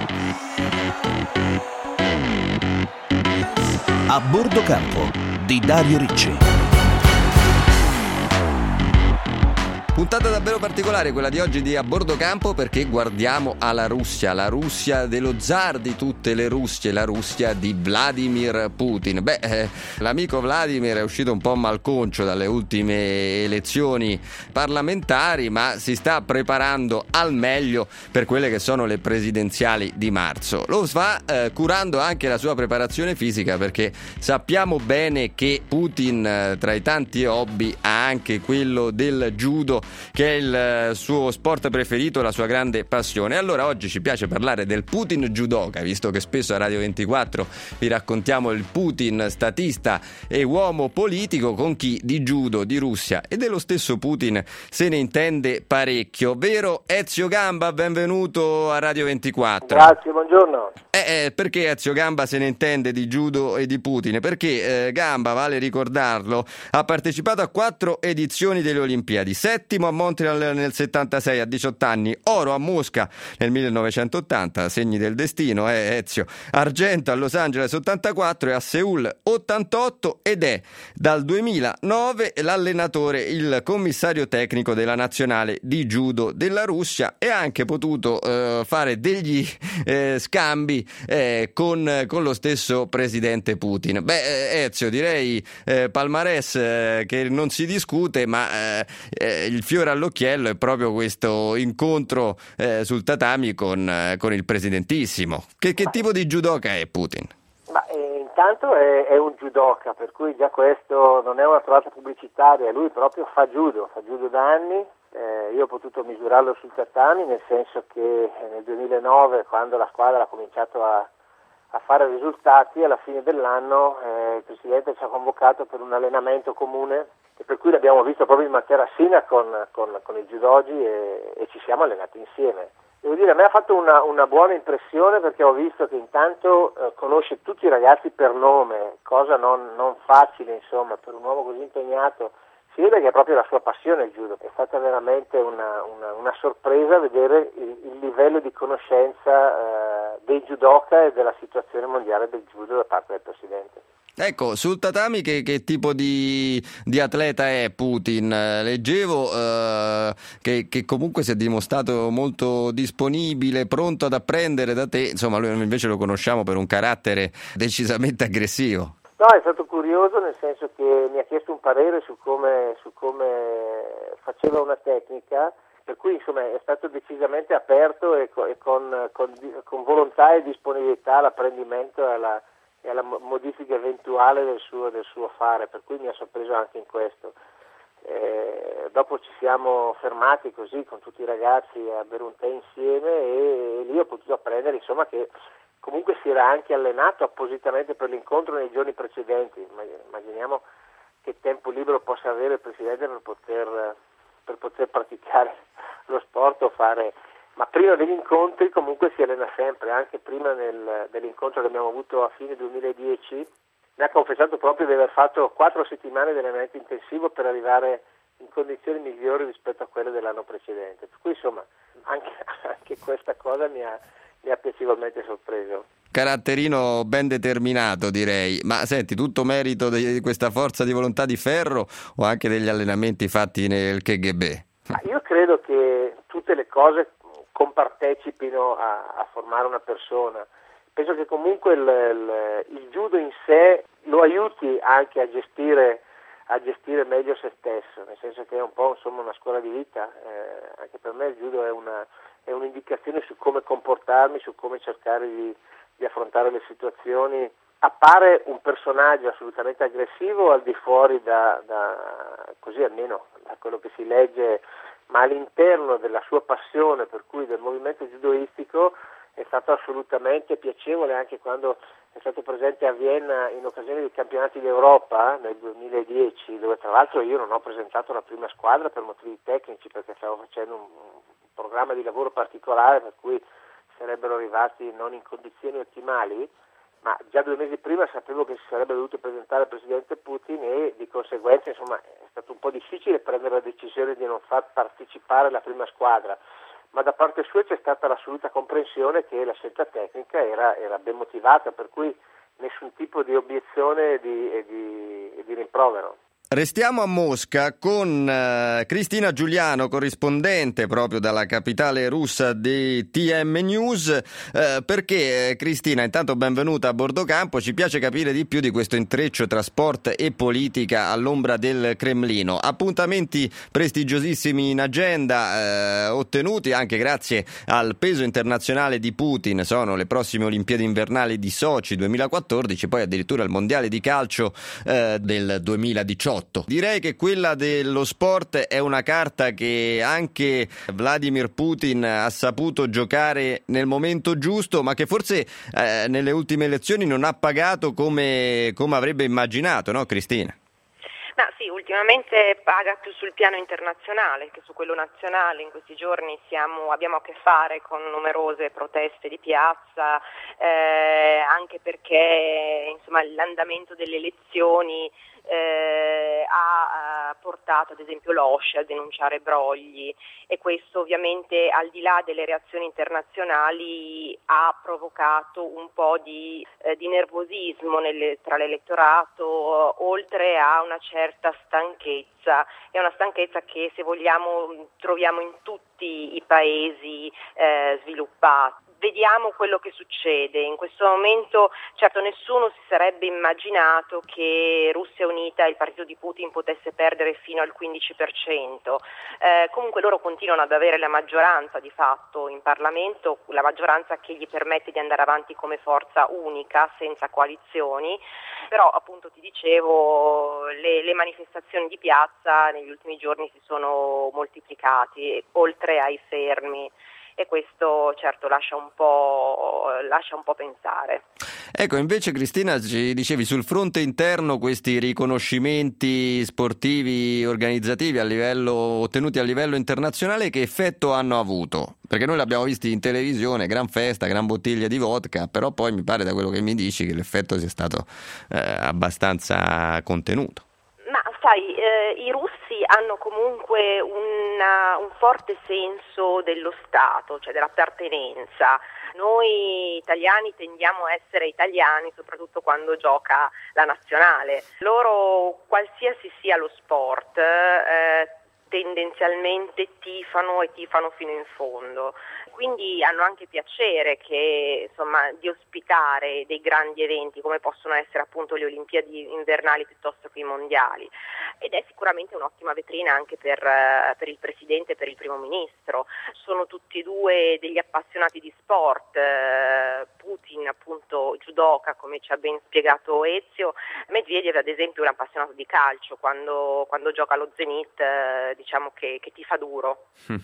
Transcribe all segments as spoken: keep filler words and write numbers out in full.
A bordo campo di Dario Ricci. Puntata davvero particolare quella di oggi di A Bordo Campo, perché guardiamo alla Russia, la Russia dello zar di tutte le Russie, la Russia di Vladimir Putin. Beh, eh, l'amico Vladimir è uscito un po' malconcio dalle ultime elezioni parlamentari, ma si sta preparando al meglio per quelle che sono le presidenziali di marzo. Lo fa eh, curando anche la sua preparazione fisica, perché sappiamo bene che Putin, eh, tra i tanti hobby, ha anche quello del judo, che è il suo sport preferito, la sua grande passione. Allora oggi ci piace parlare del Putin judoka, visto che spesso a Radio ventiquattro vi raccontiamo il Putin statista e uomo politico, con chi di judo, di Russia e dello stesso Putin se ne intende parecchio. Vero Ezio Gamba? Benvenuto a Radio ventiquattro. Grazie, buongiorno. Eh, eh, perché Ezio Gamba se ne intende di judo e di Putin? Perché eh, Gamba, vale ricordarlo, ha partecipato a quattro edizioni delle Olimpiadi: settimo a Montreal nel settantasei a diciotto anni, oro a Mosca nel millenovecentottanta, segni del destino, eh Ezio, argento a Los Angeles ottantaquattro e a Seul ottantotto, ed è dal duemilanove l'allenatore, il commissario tecnico della nazionale di judo della Russia, e ha anche potuto eh, fare degli eh, scambi eh, con, con lo stesso presidente Putin. Beh, eh, Ezio, direi eh, palmarès eh, che non si discute, ma eh, eh, il fiore all'occhiello è proprio questo incontro eh, sul tatami con, eh, con il presidentissimo. Che, che tipo di judoka è Putin? Ma eh, intanto è, è un judoka, per cui già questo non è una trovata pubblicitaria, lui proprio fa judo, fa judo da anni. Eh, io ho potuto misurarlo sul tatami, nel senso che nel duemilanove, quando la squadra ha cominciato a, a fare risultati, alla fine dell'anno eh, il presidente ci ha convocato per un allenamento comune, e per cui l'abbiamo visto proprio in Materassina con, con, con il judogi e, e ci siamo allenati insieme. Devo dire, a me ha fatto una, una buona impressione, perché ho visto che intanto eh, conosce tutti i ragazzi per nome, cosa non, non facile, insomma, per un uomo così impegnato. Si vede che è proprio la sua passione il judo. È stata veramente una, una, una sorpresa vedere il, il livello di conoscenza eh, dei judoka e della situazione mondiale del judo da parte del presidente. Ecco, sul tatami che, che tipo di, di atleta è Putin? Leggevo eh, che, che comunque si è dimostrato molto disponibile, pronto ad apprendere da te. Insomma, lui invece lo conosciamo per un carattere decisamente aggressivo. No, è stato curioso, nel senso che mi ha chiesto un parere su come, su come faceva una tecnica, per cui insomma è stato decisamente aperto e, co- e con, con, con volontà e disponibilità all'apprendimento e alla, e alla modifica eventuale del suo, del suo fare, per cui mi ha sorpreso anche in questo. Eh, dopo ci siamo fermati così con tutti i ragazzi a bere un tè insieme, e, e lì ho potuto apprendere insomma che comunque si era anche allenato appositamente per l'incontro nei giorni precedenti. Immaginiamo che tempo libero possa avere il presidente per poter, per poter praticare lo sport o fare, ma prima degli incontri comunque si allena sempre. Anche prima nel, dell'incontro che abbiamo avuto a fine duemiladieci mi ha confessato proprio di aver fatto quattro settimane di allenamento intensivo per arrivare in condizioni migliori rispetto a quelle dell'anno precedente. Per cui insomma anche, anche questa cosa mi ha mi ha piacevolmente sorpreso. Caratterino ben determinato, direi. Ma senti, tutto merito di questa forza di volontà di ferro o anche degli allenamenti fatti nel K G B? Ma io credo che tutte le cose compartecipino a, a formare una persona. Penso che comunque il, il, il judo in sé lo aiuti anche a gestire a gestire meglio se stesso, nel senso che è un po' insomma una scuola di vita. Eh, anche per me il judo è una è un'indicazione su come comportarmi, su come cercare di, di affrontare le situazioni. Appare un personaggio assolutamente aggressivo al di fuori da, da così almeno da quello che si legge, ma all'interno della sua passione, per cui del movimento judoistico, è stato assolutamente piacevole anche quando è stato presente a Vienna in occasione dei campionati d'Europa nel duemiladieci, dove tra l'altro io non ho presentato la prima squadra per motivi tecnici, perché stavo facendo un, un programma di lavoro particolare per cui sarebbero arrivati non in condizioni ottimali, ma già due mesi prima sapevo che si sarebbe dovuto presentare il presidente Putin, e di conseguenza insomma è stato un po' difficile prendere la decisione di non far partecipare la prima squadra. ma da parte sua c'è stata l'assoluta comprensione che la scelta tecnica era, era ben motivata, per cui nessun tipo di obiezione e di, e di, e di rimprovero. Restiamo a Mosca con uh, Cristina Giuliano, corrispondente proprio dalla capitale russa di T M News, uh, perché Cristina, intanto benvenuta a bordo campo, ci piace capire di più di questo intreccio tra sport e politica all'ombra del Cremlino. Appuntamenti prestigiosissimi in agenda, uh, ottenuti anche grazie al peso internazionale di Putin, sono le prossime Olimpiadi invernali di Sochi duemilaquattordici, poi addirittura il Mondiale di calcio uh, del duemiladiciotto. Direi che quella dello sport è una carta che anche Vladimir Putin ha saputo giocare nel momento giusto, ma che forse eh, nelle ultime elezioni non ha pagato come, come avrebbe immaginato, no Cristina? No, sì, ultimamente paga più sul piano internazionale che su quello nazionale. In questi giorni siamo, abbiamo a che fare con numerose proteste di piazza, eh, anche perché insomma, l'andamento delle elezioni eh, ha, ha portato ad esempio l'OSCE a denunciare brogli, e questo ovviamente al di là delle reazioni internazionali ha provocato un po' di, eh, di nervosismo nelle, tra l'elettorato, oltre a una certa stanchezza. È una stanchezza che, se vogliamo, troviamo in tutti i paesi eh, sviluppati. Vediamo quello che succede. In questo momento, certo, nessuno si sarebbe immaginato che Russia Unita e il partito di Putin potesse perdere fino al quindici per cento. Eh, comunque loro continuano ad avere la maggioranza di fatto in Parlamento, la maggioranza che gli permette di andare avanti come forza unica, senza coalizioni. Però, appunto, ti dicevo, le, le manifestazioni di piazza negli ultimi giorni si sono moltiplicate, oltre ai fermi. E questo certo lascia un po' lascia un po' pensare. Ecco, invece Cristina, ci dicevi sul fronte interno questi riconoscimenti sportivi organizzativi a livello ottenuti a livello internazionale, che effetto hanno avuto? Perché noi l'abbiamo visti in televisione, gran festa, gran bottiglia di vodka, però poi mi pare da quello che mi dici che l'effetto sia stato eh, abbastanza contenuto. Ma sai, eh, i russi hanno comunque una, un forte senso dello Stato, cioè dell'appartenenza. Noi italiani tendiamo a essere italiani soprattutto quando gioca la nazionale. Loro, qualsiasi sia lo sport, eh, tendenzialmente tifano e tifano fino in fondo. Quindi hanno anche piacere che, insomma, di ospitare dei grandi eventi come possono essere appunto le Olimpiadi invernali piuttosto che i mondiali, ed è sicuramente un'ottima vetrina anche per, per il Presidente e per il Primo Ministro. Sono tutti e due degli appassionati di sport, Putin appunto judoka, come ci ha ben spiegato Ezio, Medvedev ad esempio è un appassionato di calcio, quando, quando gioca allo Zenit diciamo che, che tifa duro.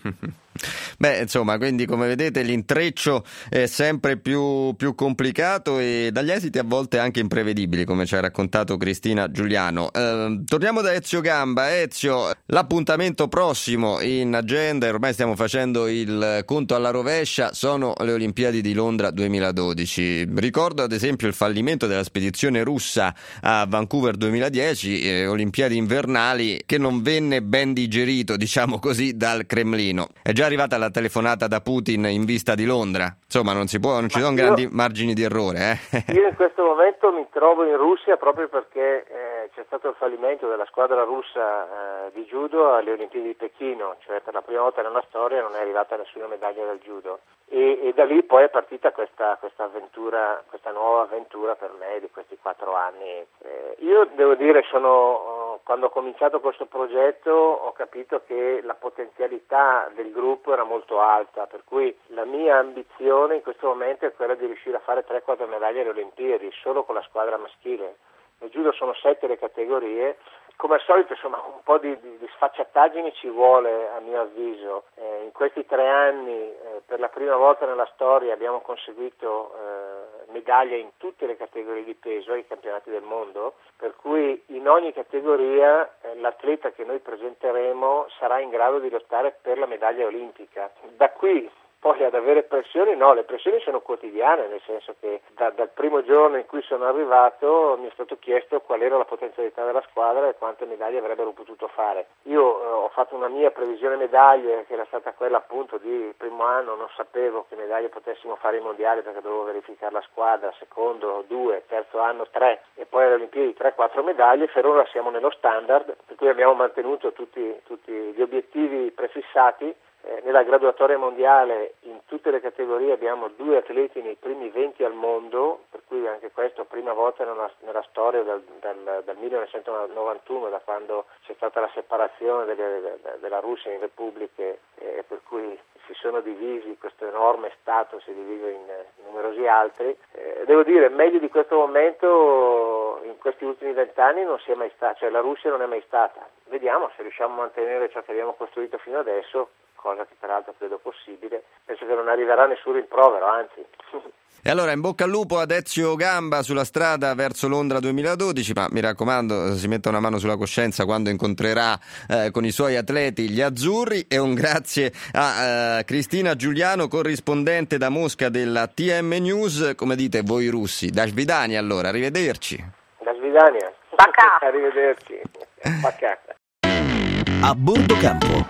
Beh, insomma, quindi come vedete l'intreccio è sempre più, più complicato e dagli esiti a volte anche imprevedibili, come ci ha raccontato Cristina Giuliano. Eh, torniamo da Ezio Gamba. Ezio, l'appuntamento prossimo in agenda, e ormai stiamo facendo il conto alla rovescia, sono le Olimpiadi di Londra duemiladodici. Ricordo ad esempio il fallimento della spedizione russa a Vancouver duemiladieci, eh, Olimpiadi invernali che non venne ben digerito, diciamo così, dal Cremlino. È già arrivata la telefonata da Putin in vista di Londra, insomma non si può, non ci sono io, grandi margini di errore. Eh? Io in questo momento mi trovo in Russia proprio perché eh, c'è stato il fallimento della squadra russa eh, di judo alle Olimpiadi di Pechino, cioè per la prima volta nella storia non è arrivata nessuna medaglia del judo, e, e da lì poi è partita questa, questa avventura, questa nuova avventura per me di questi quattro anni. Eh, io devo dire, sono quando ho cominciato questo progetto ho capito che la potenzialità del gruppo era molto alta, per cui la mia ambizione in questo momento è quella di riuscire a fare tre quattro medaglie alle Olimpiadi solo con la squadra maschile. Nel judo sono sette le categorie. Come al solito, insomma, un po' di, di, di sfacciataggine ci vuole, a mio avviso. Eh, in questi tre anni, eh, per la prima volta nella storia, abbiamo conseguito eh, medaglie in tutte le categorie di peso ai campionati del mondo, per cui in ogni categoria eh, l'atleta che noi presenteremo sarà in grado di lottare per la medaglia olimpica. Da qui Poi ad avere pressioni no, le pressioni sono quotidiane, nel senso che da, dal primo giorno in cui sono arrivato mi è stato chiesto qual era la potenzialità della squadra e quante medaglie avrebbero potuto fare. Io eh, ho fatto una mia previsione medaglie che era stata quella appunto di primo anno, non sapevo che medaglie potessimo fare ai mondiali perché dovevo verificare la squadra, secondo due, terzo anno tre e poi alle Olimpiadi tre quattro medaglie. Per ora siamo nello standard, per cui abbiamo mantenuto tutti, tutti gli obiettivi prefissati. Eh, nella graduatoria mondiale in tutte le categorie abbiamo due atleti nei primi venti al mondo, per cui anche questo prima volta nella, nella storia dal, dal, dal millenovecentonovantuno, da quando c'è stata la separazione delle, de, della Russia in repubbliche, eh, per cui si sono divisi, questo enorme Stato si divide in, in numerosi altri. Eh, devo dire, meglio di questo momento in questi ultimi vent'anni non si è mai stata, cioè la Russia non è mai stata. Vediamo se riusciamo a mantenere ciò che abbiamo costruito fino adesso, cosa che peraltro credo possibile. Penso che non arriverà nessun rimprovero, anzi. E allora in bocca al lupo ad Ezio Gamba sulla strada verso Londra duemiladodici, ma mi raccomando si metta una mano sulla coscienza quando incontrerà eh, con i suoi atleti gli azzurri, e un grazie a eh, Cristina Giuliano, corrispondente da Mosca della T M News. Come dite voi russi? Da svidania allora, arrivederci. Da svidania. Bacca. Arrivederci. Bacca. A bordo campo.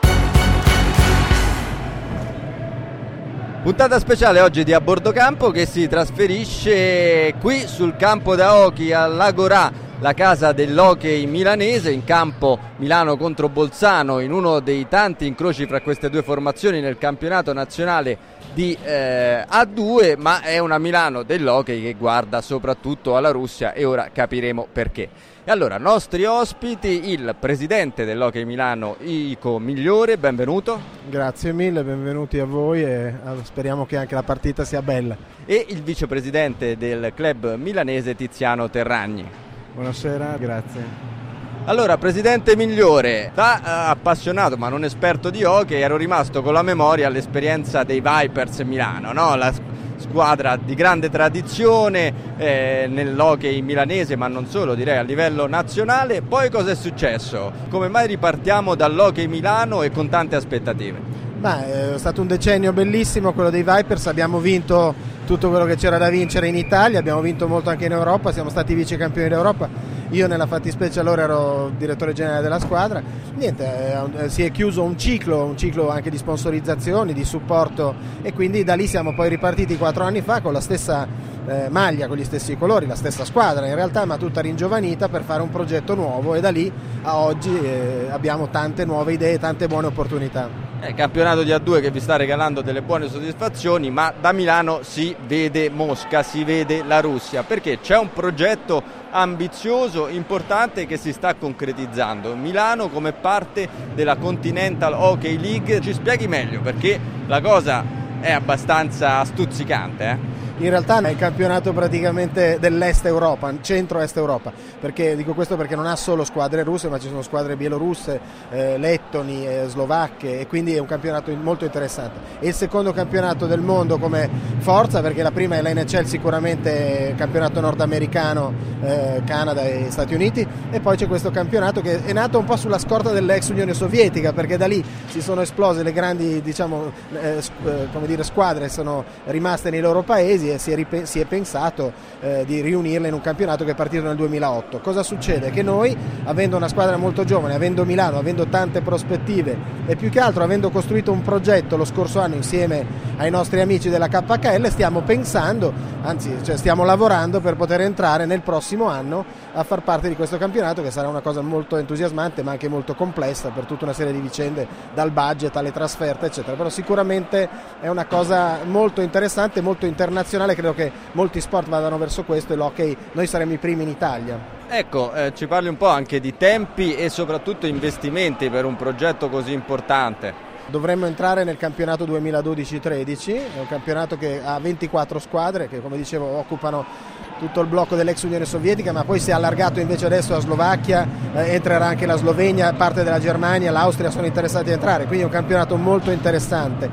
Puntata speciale oggi di A Bordo Campo che si trasferisce qui sul campo da hockey all'Agorà, la casa dell'hockey milanese, in campo Milano contro Bolzano, in uno dei tanti incroci fra queste due formazioni nel campionato nazionale di eh, A due, ma è una Milano dell'hockey che guarda soprattutto alla Russia e ora capiremo perché. E allora, nostri ospiti, il presidente dell'Hockey Milano, Ico Migliore, benvenuto. Grazie mille, benvenuti a voi e speriamo che anche la partita sia bella. E il vicepresidente del club milanese, Tiziano Terragni. Buonasera, grazie. Allora, presidente Migliore, da eh, appassionato ma non esperto di hockey, ero rimasto con la memoria all'esperienza dei Vipers Milano, no? La squadra di grande tradizione eh, nell'hockey milanese, ma non solo, direi a livello nazionale. Poi cosa è successo? Come mai ripartiamo dall'hockey Milano e con tante aspettative? Beh, è stato un decennio bellissimo quello dei Vipers, abbiamo vinto tutto quello che c'era da vincere in Italia, abbiamo vinto molto anche in Europa, siamo stati vice campioni d'Europa. Io nella fattispecie allora ero direttore generale della squadra. Niente, eh, si è chiuso un ciclo, un ciclo anche di sponsorizzazioni, di supporto, e quindi da lì siamo poi ripartiti quattro anni fa con la stessa eh, maglia, con gli stessi colori, la stessa squadra in realtà, ma tutta ringiovanita per fare un progetto nuovo, e da lì a oggi eh, abbiamo tante nuove idee, tante buone opportunità. È il campionato di A due che vi sta regalando delle buone soddisfazioni, ma da Milano si vede Mosca, si vede la Russia, perché c'è un progetto ambizioso, importante, che si sta concretizzando. Milano come parte della Continental Hockey League. Ci spieghi meglio, perché la cosa è abbastanza stuzzicante, eh? In realtà è il campionato praticamente dell'Est Europa, centro-Est Europa, perché dico questo perché non ha solo squadre russe, ma ci sono squadre bielorusse, eh, lettoni, eh, slovacche, e quindi è un campionato molto interessante. È il secondo campionato del mondo come forza, perché la prima è l'N H L, sicuramente campionato nordamericano, eh, Canada e Stati Uniti, e poi c'è questo campionato che è nato un po' sulla scorta dell'ex Unione Sovietica, perché da lì si sono esplose le grandi, diciamo, eh, come dire, squadre sono rimaste nei loro paesi, e si è, rip- si è pensato eh, di riunirle in un campionato che è partito nel duemilaotto. Cosa succede? Che noi, avendo una squadra molto giovane, avendo Milano, avendo tante prospettive e più che altro avendo costruito un progetto lo scorso anno insieme ai nostri amici della K H L, stiamo pensando, anzi cioè stiamo lavorando per poter entrare nel prossimo anno a far parte di questo campionato, che sarà una cosa molto entusiasmante ma anche molto complessa per tutta una serie di vicende, dal budget alle trasferte eccetera, però sicuramente è una cosa molto interessante, molto internazionale. Credo che molti sport vadano verso questo, e l'hockey noi saremo i primi in Italia. Ecco, eh, ci parli un po' anche di tempi e soprattutto investimenti per un progetto così importante. Dovremmo entrare nel campionato duemiladodici tredici, è un campionato che ha ventiquattro squadre che, come dicevo, occupano tutto il blocco dell'ex Unione Sovietica, ma poi si è allargato invece adesso a Slovacchia, eh, entrerà anche la Slovenia, parte della Germania, l'Austria sono interessati a entrare, quindi è un campionato molto interessante.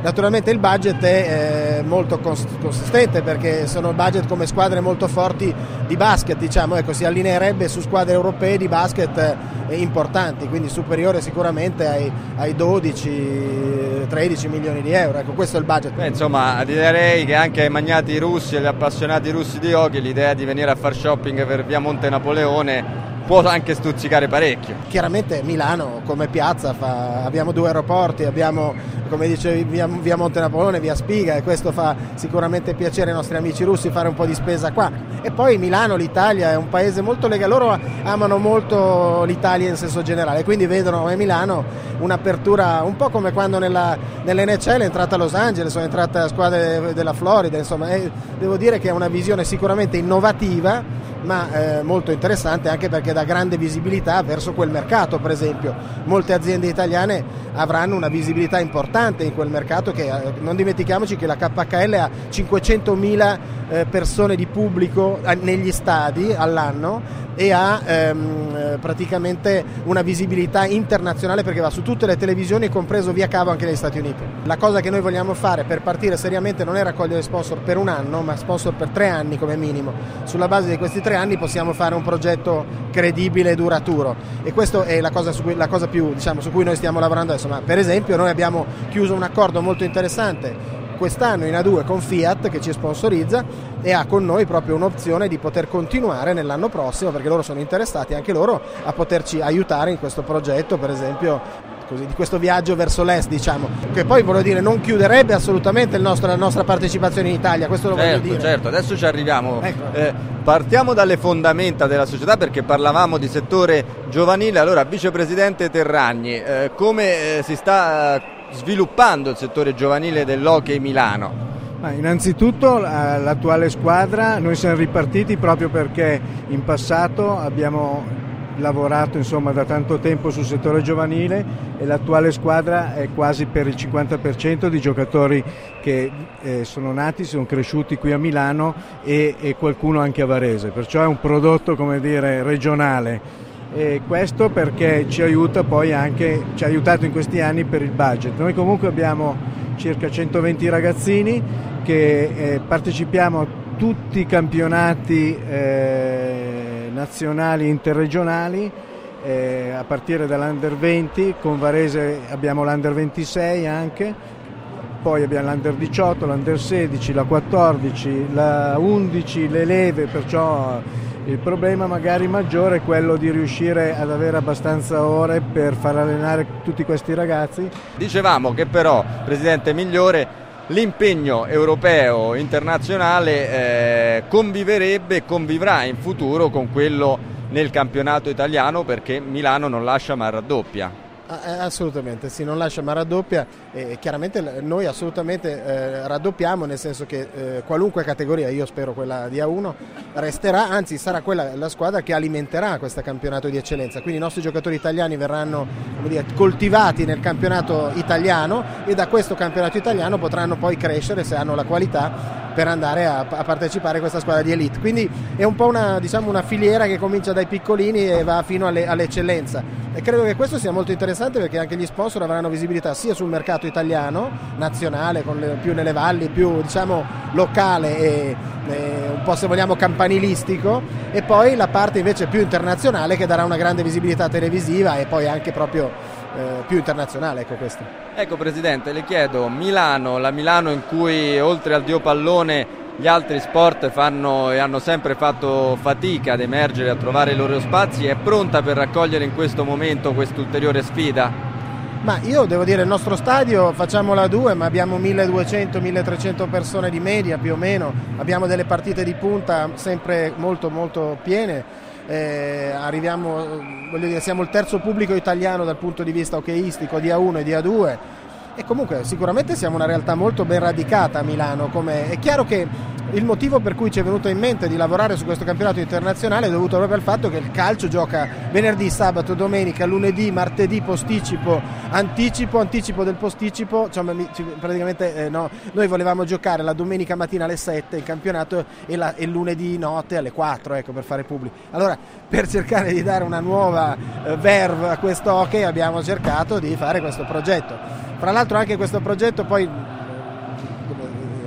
Naturalmente il budget è eh, molto cons- consistente, perché sono budget come squadre molto forti di basket, diciamo, ecco, si allineerebbe su squadre europee di basket eh, importanti, quindi superiore sicuramente ai, ai dodici tredici milioni di euro, ecco, questo è il budget. Beh, insomma, direi che anche ai magnati russi e agli appassionati russi di hockey l'idea di venire a far shopping per via Monte Napoleone può anche stuzzicare parecchio. Chiaramente Milano come piazza fa, abbiamo due aeroporti, abbiamo, come dicevi, via, via Monte Napoleone, via Spiga, e questo fa sicuramente piacere ai nostri amici russi fare un po' di spesa qua. E poi Milano, l'Italia è un paese molto legale, loro amano molto l'Italia in senso generale, quindi vedono come Milano un'apertura un po' come quando nella, nell'N H L è entrata Los Angeles, sono entrate squadre della Florida, insomma, è, devo dire che è una visione sicuramente innovativa, ma eh, molto interessante, anche perché dà grande visibilità verso quel mercato. Per esempio molte aziende italiane avranno una visibilità importante in quel mercato, che eh, non dimentichiamoci che la K H L ha cinquecentomila eh, persone di pubblico eh, negli stadi all'anno, e ha ehm, praticamente una visibilità internazionale, perché va su tutte le televisioni, compreso via cavo anche negli Stati Uniti. La cosa che noi vogliamo fare per partire seriamente non è raccogliere sponsor per un anno, ma sponsor per tre anni come minimo. Sulla base di questi tre anni possiamo fare un progetto credibile e duraturo, e questa è la cosa, su cui, la cosa più, diciamo, su cui noi stiamo lavorando adesso. Ma per esempio noi abbiamo chiuso un accordo molto interessante quest'anno in A due con Fiat, che ci sponsorizza e ha con noi proprio un'opzione di poter continuare nell'anno prossimo, perché loro sono interessati anche loro a poterci aiutare in questo progetto, per esempio così, di questo viaggio verso l'est, diciamo, che poi voglio dire non chiuderebbe assolutamente il nostro, la nostra partecipazione in Italia, questo lo certo, voglio dire. Certo, adesso ci arriviamo. Ecco. Eh, partiamo dalle fondamenta della società, perché parlavamo di settore giovanile. Allora, vicepresidente Terragni, eh, come eh, si sta eh, sviluppando il settore giovanile dell'Hockey Milano? Ma innanzitutto l'attuale squadra, noi siamo ripartiti proprio perché in passato abbiamo lavorato insomma da tanto tempo sul settore giovanile, e l'attuale squadra è quasi per il cinquanta per cento di giocatori che eh, sono nati, sono cresciuti qui a Milano, e, e qualcuno anche a Varese, perciò è un prodotto, come dire, regionale. E questo perché ci aiuta poi anche, ci ha aiutato in questi anni per il budget. Noi comunque abbiamo circa centoventi ragazzini che eh, partecipiamo a tutti i campionati eh, nazionali e interregionali, eh, a partire dall'Under venti, con Varese abbiamo l'Under ventisei anche, poi abbiamo l'Under diciotto, l'Under sedici, la quattordici, la undici, le leve, perciò il problema magari maggiore è quello di riuscire ad avere abbastanza ore per far allenare tutti questi ragazzi. Dicevamo che però, Presidente Migliore, l'impegno europeo internazionale eh, conviverebbe e convivrà in futuro con quello nel campionato italiano, perché Milano non lascia ma raddoppia. Assolutamente, sì, non lascia ma raddoppia, e chiaramente noi assolutamente eh, raddoppiamo, nel senso che eh, qualunque categoria, io spero quella di A uno, resterà, anzi sarà quella la squadra che alimenterà questo campionato di eccellenza, quindi i nostri giocatori italiani verranno, come dire, coltivati nel campionato italiano, e da questo campionato italiano potranno poi crescere, se hanno la qualità, per andare a, a partecipare a questa squadra di elite. Quindi è un po' una, diciamo, una filiera che comincia dai piccolini e va fino alle, all'eccellenza, e credo che questo sia molto interessante, perché anche gli sponsor avranno visibilità sia sul mercato italiano, nazionale, con le, più nelle valli, più diciamo locale e, e un po', se vogliamo, campanilistico, e poi la parte invece più internazionale, che darà una grande visibilità televisiva e poi anche proprio eh, più internazionale, ecco questo. Ecco Presidente, le chiedo, Milano, la Milano in cui oltre al dio pallone gli altri sport fanno e hanno sempre fatto fatica ad emergere, a trovare i loro spazi, è pronta per raccogliere in questo momento quest'ulteriore sfida? Ma io devo dire, il nostro stadio, facciamo la due, ma abbiamo milleduecento milletrecento persone di media più o meno, abbiamo delle partite di punta sempre molto molto piene. Eh, arriviamo, voglio dire, siamo il terzo pubblico italiano dal punto di vista hockeyistico di A uno e di A due, e comunque sicuramente siamo una realtà molto ben radicata a Milano. Come è chiaro che il motivo per cui ci è venuto in mente di lavorare su questo campionato internazionale è dovuto proprio al fatto che il calcio gioca venerdì, sabato, domenica, lunedì, martedì, posticipo, anticipo, anticipo del posticipo, cioè, praticamente eh, no, noi volevamo giocare la domenica mattina alle sette il campionato, e, la, e il lunedì notte alle quattro, ecco, per fare pubblico. Allora, per cercare di dare una nuova eh, verve a questo hockey, abbiamo cercato di fare questo progetto. Fra l'altro anche questo progetto poi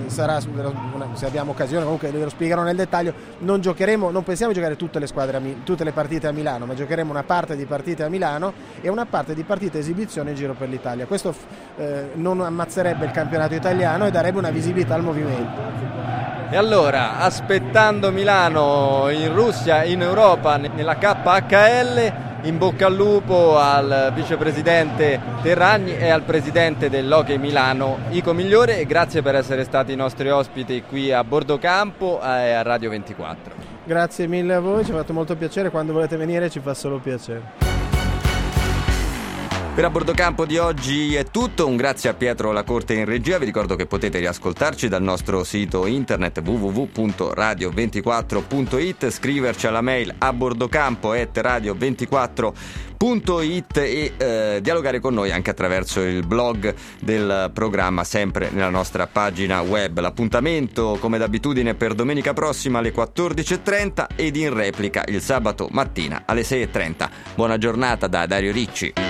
sarà, se abbiamo occasione comunque ve lo spiegherò nel dettaglio, non giocheremo, non pensiamo di giocare tutte le squadre, a, tutte le partite a Milano, ma giocheremo una parte di partite a Milano e una parte di partite esibizione in giro per l'Italia. Questo eh, non ammazzerebbe il campionato italiano e darebbe una visibilità al movimento. E allora, aspettando Milano in Russia, in Europa, nella K H L, in bocca al lupo al vicepresidente Terragni e al presidente dell'Hockey Milano, Ico Migliore, e grazie per essere stati i nostri ospiti qui a Bordo Campo e a Radio ventiquattro. Grazie mille a voi, ci ha fatto molto piacere, quando volete venire ci fa solo piacere. Per A Bordo Campo di oggi è tutto, un grazie a Pietro Lacorte in regia, vi ricordo che potete riascoltarci dal nostro sito internet w w w punto radio ventiquattro punto it, scriverci alla mail a bordocampo chiocciola radio ventiquattro punto it e eh, dialogare con noi anche attraverso il blog del programma, sempre nella nostra pagina web. L'appuntamento come d'abitudine per domenica prossima alle quattordici e trenta ed in replica il sabato mattina alle sei e trenta. Buona giornata da Dario Ricci.